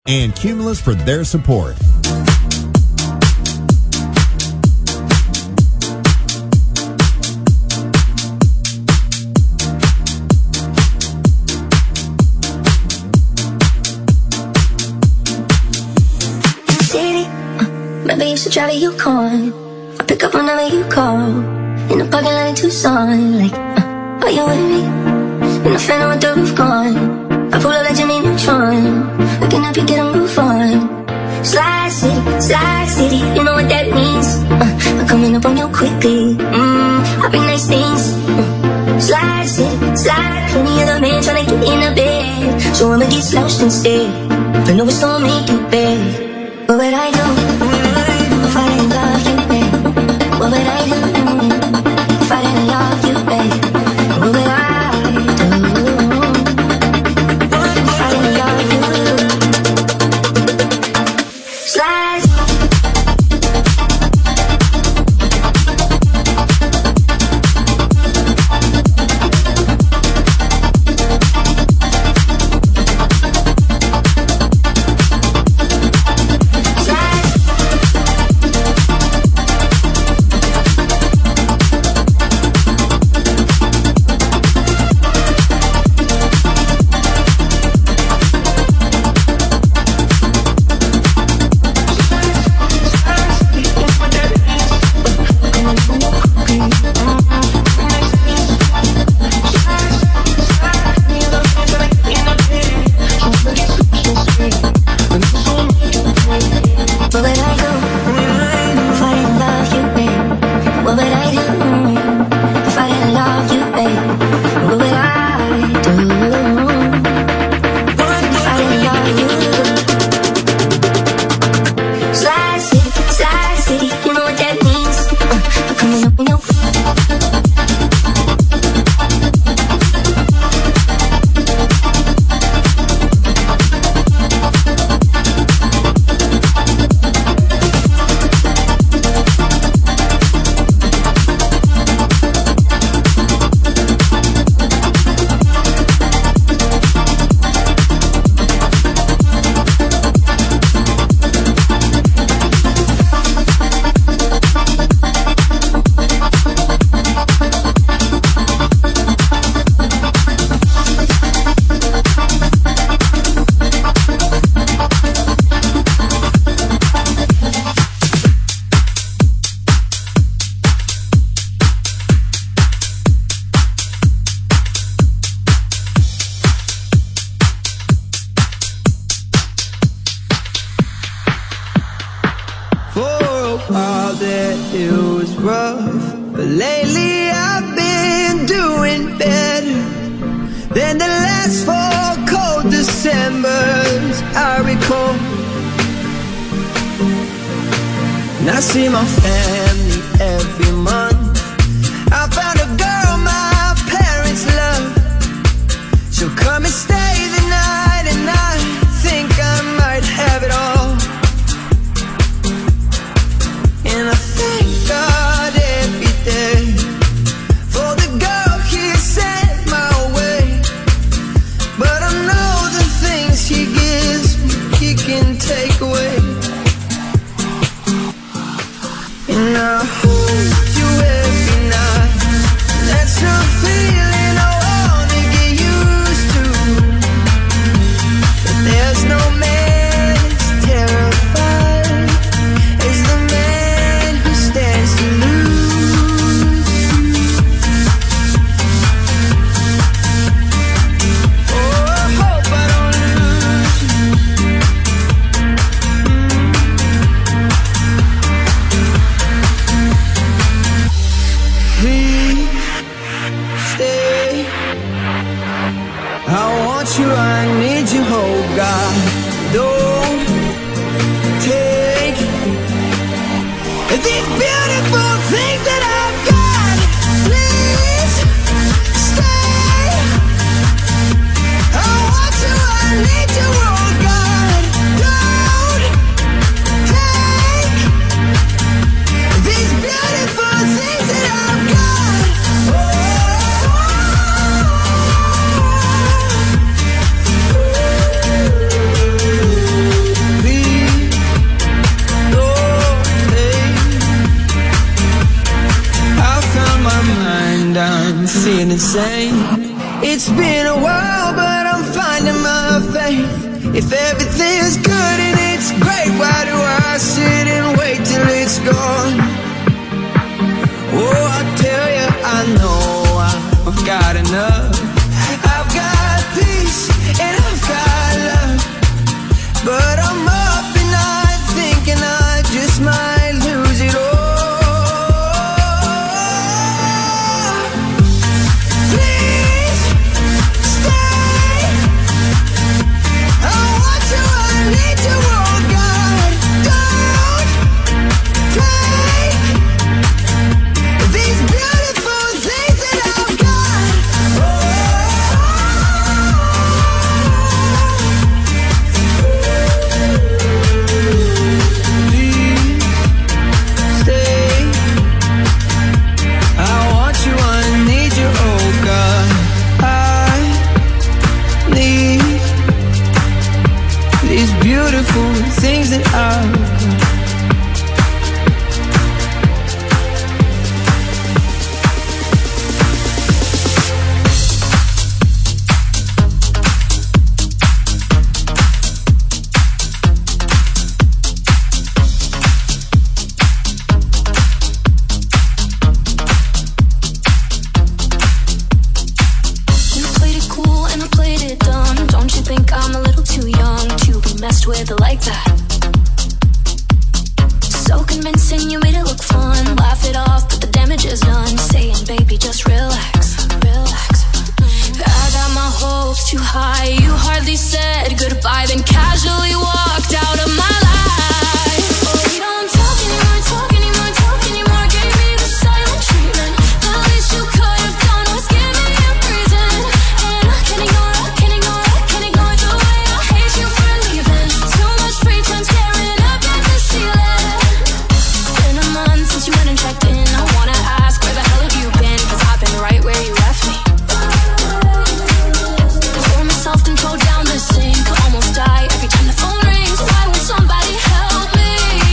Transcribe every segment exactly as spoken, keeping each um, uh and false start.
and Cumulus for their support. Maybe you should drive a Yukon. I pick up whenever you call. In the parking lot in Tucson. Like, uh, are you with me? In the phantom with the roof gone. I pull up like Jimmy Neutron. Waking up, you get a roof on. Slide City, Slide City, you know what that means. uh, I'm coming up on you quickly. Mmm, I bring nice things. uh, Slide City, Slide. Plenty other men tryna get in the bed, so I'ma get slouched instead. I know it's gonna make you bad. What would I do if I didn't love you, babe? What would I do if I didn't love you, babe? What would I do if I didn't love you? Slide. And I hold you It's been a while, but I'm finding my faith. If everything's good and it's great, why do I sit and wait till it's gone? Oh, I tell you, I know I've got enough. I've got peace and I've got love, but I'm up and I'm thinking I just might lose it all. Please stay. I want you, I need you, oh God. Don't take these beautiful things that I've got. Please stay. I want you, I need you, oh God. I need these beautiful things that I've got. You played it cool and I played it dumb. Don't you think I'm a little too young to be messed with like that? So convincing, you made it look fun. Laugh it off, but the damage is done. Saying, baby, just relax, relax. I got my hopes too high. You hardly said goodbye, then casually walked out of my life. Oh, we don't talk anymore, talk anymore, talk anymore. Gave me the silent treatment. The least you could have done was give me a reason. And I can't ignore, I can't ignore, I can't ignore the way I hate you for leaving. Too much free time staring up at the ceiling. It's been a month since you went and checked in. I wanna ask, where the hell have you been? Cause I've been right where you left me. Pour myself control down the sink. Almost die every time the phone rings. Why won't somebody help me?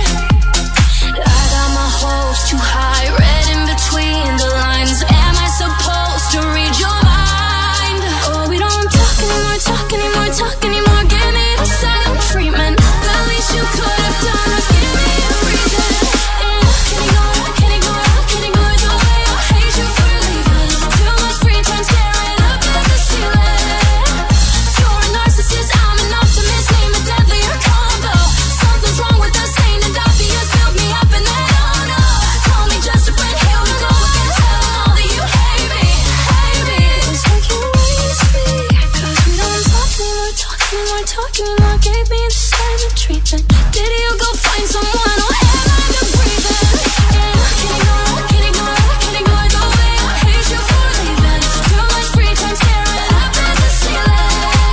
I got my hopes too high, read in between the lines. Am I supposed to read your mind? Oh, we don't talk anymore, talk anymore, talk anymore. Give me the silent treatment. The least you could have done was give me a reason. And I can't ignore, I can't ignore, I can't ignore the way I hate you for leaving. Too much free time staring up at the ceiling. You're a narcissist, I'm an optimist. Name a deadlier combo. Something's wrong with us, ain't it obvious? Build me up and then oh no. Call me just a friend, here we go again. Tell all that you hate me, hate me. It's like you raised me. Cause we don't talk anymore, talk anymore, talk anymore. Gave me the silent treatment. Did you go find someone or am I the breathing? And I can't ignore, I can't ignore, I can't ignore the way I hate you for leaving. Too much free time staring up at the ceiling.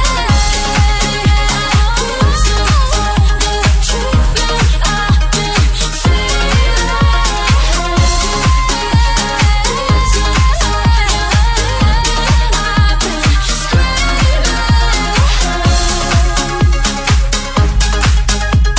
The treatment I've been feeling. I've been screaming.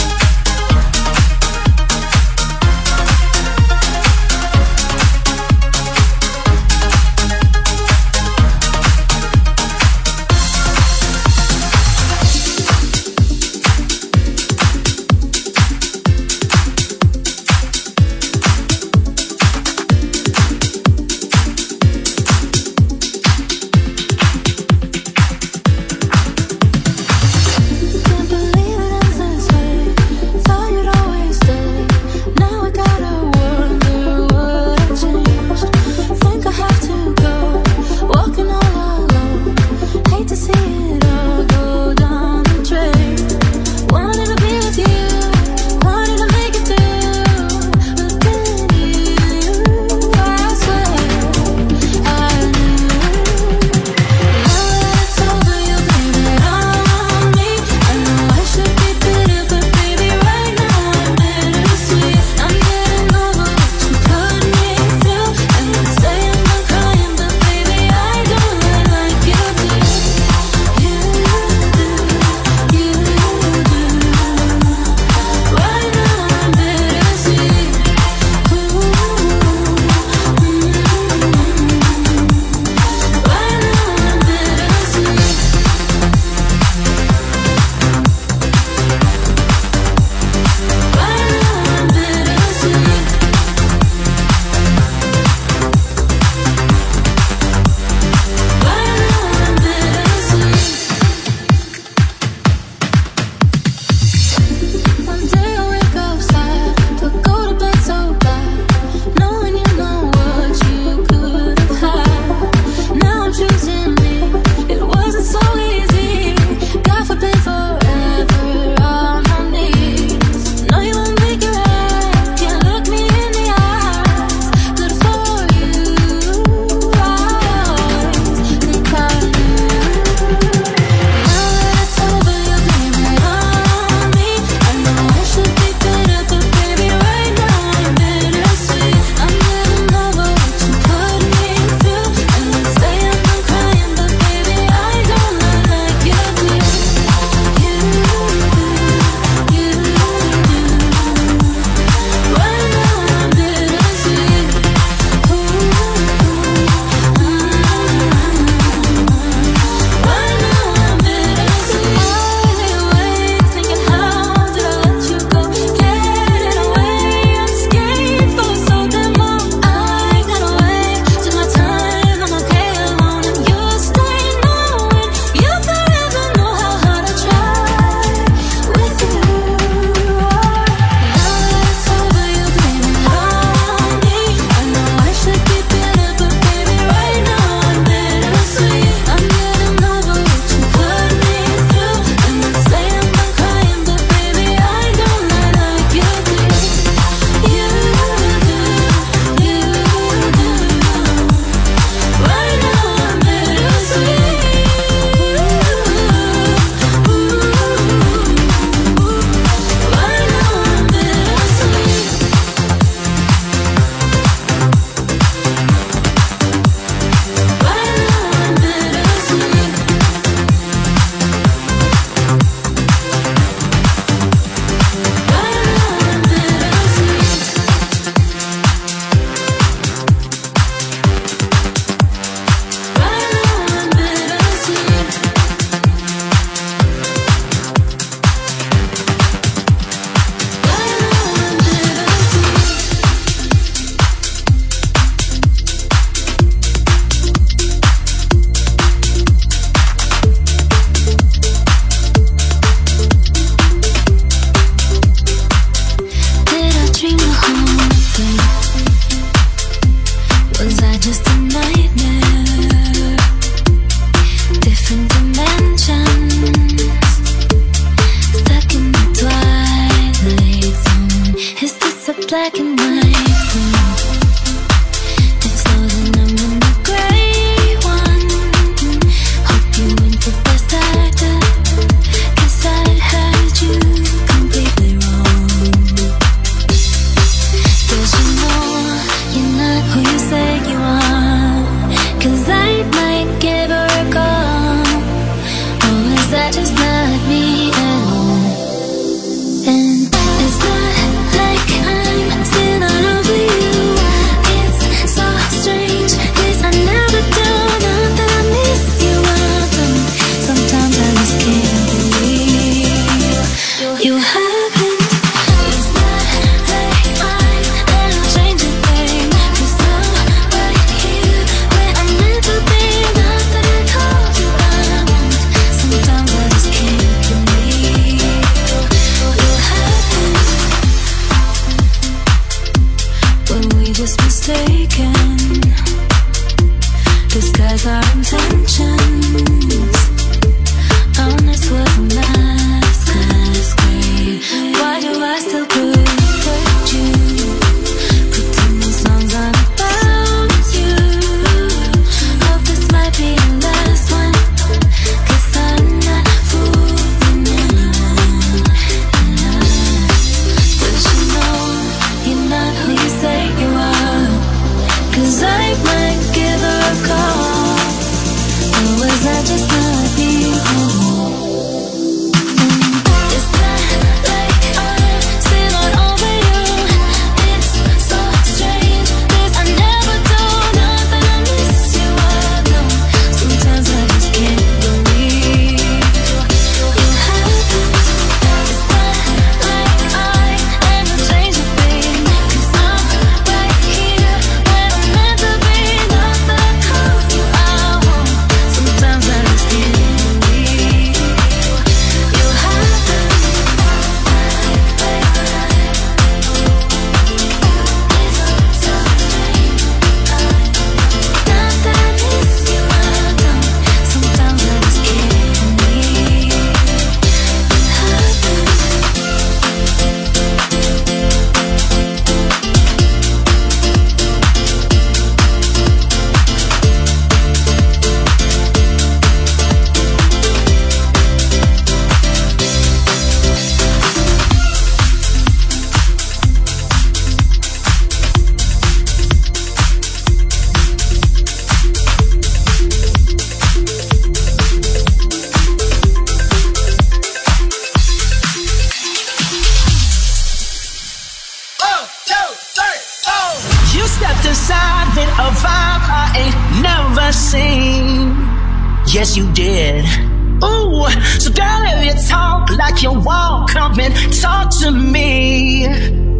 Yes, you did. Ooh, so girl, if you talk like you walk, come and talk to me.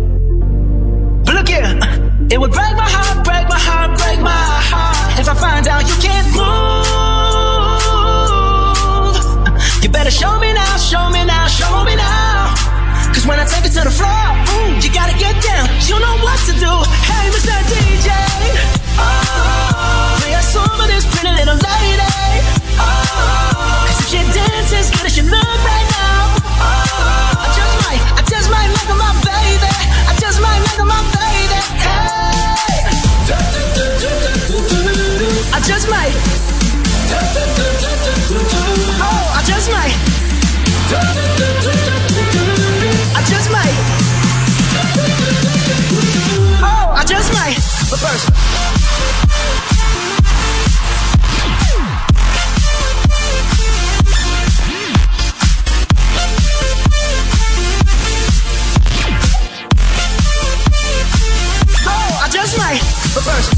But look here, it would break my heart, break my heart, break my heart if I find out you can't move. You better show me now, show me now, show me now. Cause when I take it to the floor, ooh, you gotta get down. You know what to do. Hey, Mister D J, oh, play a song for this pretty little lady. Oh, cause if she dances good as she look right now, oh, I just might, I just might make her my baby. I just might make her my baby. Hey, I just might. Oh, I just might. I just might. Oh, I just might. But first. Oh, I just might. But first.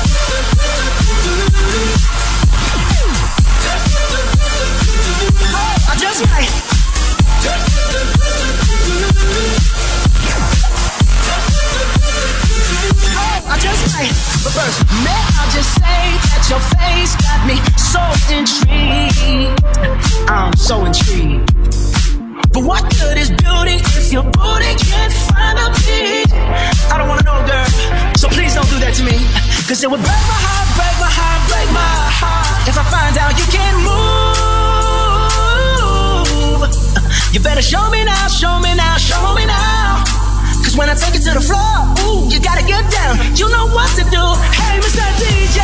Oh, I just might. I just might, but first, may I just say that your face got me so intrigued. I'm so intrigued. But what good is beauty if your booty can't find a beat? I don't wanna know, girl, so please don't do that to me. Cause it would break my heart, break my heart, break my heart if I find out you can't move. You better show me now, show me now, show me now. Cause when I take it to the floor, ooh, you gotta get down. You know what to do. Hey, Mister D J,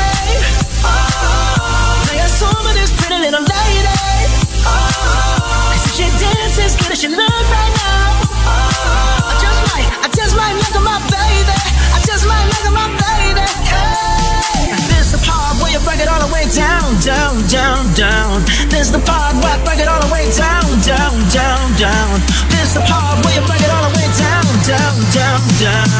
oh, play a song for this pretty little lady. Oh, cause if she dances good as she look right now, oh, I just might, I just might make her my baby. I just might make her my baby. Hey, this the part where you break it all the way down, down, down, down. This the part where I break it all the way down, down, down, down. This the part where you break it all the way down, down, down, down.